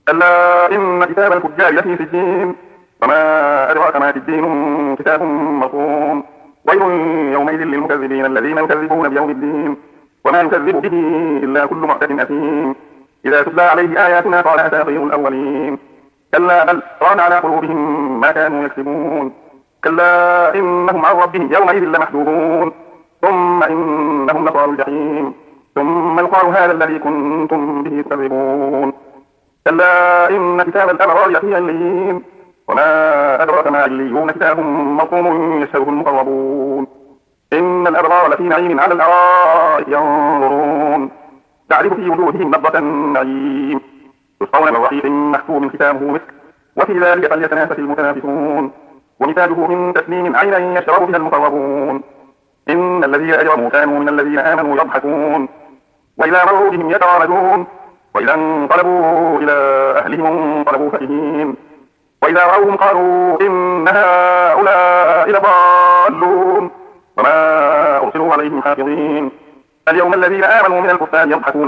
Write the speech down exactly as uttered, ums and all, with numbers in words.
كلا إن كتاب الفجار لفي سجين وما أدراك ما سجين كتاب مرقوم ويل يومئذ للمكذبين الذين يكذبون بيوم الدين وما يكذب به إلا كل معتد أثيم إذا تتلى عليه آياتنا قال أساطير الأولين كلا بل ران على قلوبهم ما كانوا يكسبون كلا إنهم عن ربهم يومئذ لمحجوبون ثم إنهم لصالوا الجحيم ثم يقال هذا الذي كنتم به تكذبون كلا إن كتاب الأبرار لفي عليين وما أدراك ما عليون كتاب مرقوم يشهده المقربون إن الأبرار لفي نعيم على الأرائك ينظرون تعرف في وجوههم نضرة النعيم يسقون من رحيق محكوم ختامه مسك وفي ذلك فليتنافس المتنافسون ومزاجه من تسليم عينا يشرب بها المقربون إن الذين أجرموا كانوا من الذين آمنوا يضحكون وإذا مروا بهم يتغامزون وإذا انقلبوا إلى أهلهم انقلبوا فكهين وإذا رأوهم قالوا إن هؤلاء لضالون وما أرسلوا عليهم حافظين اليوم الذين آمنوا من الكفار يضحكون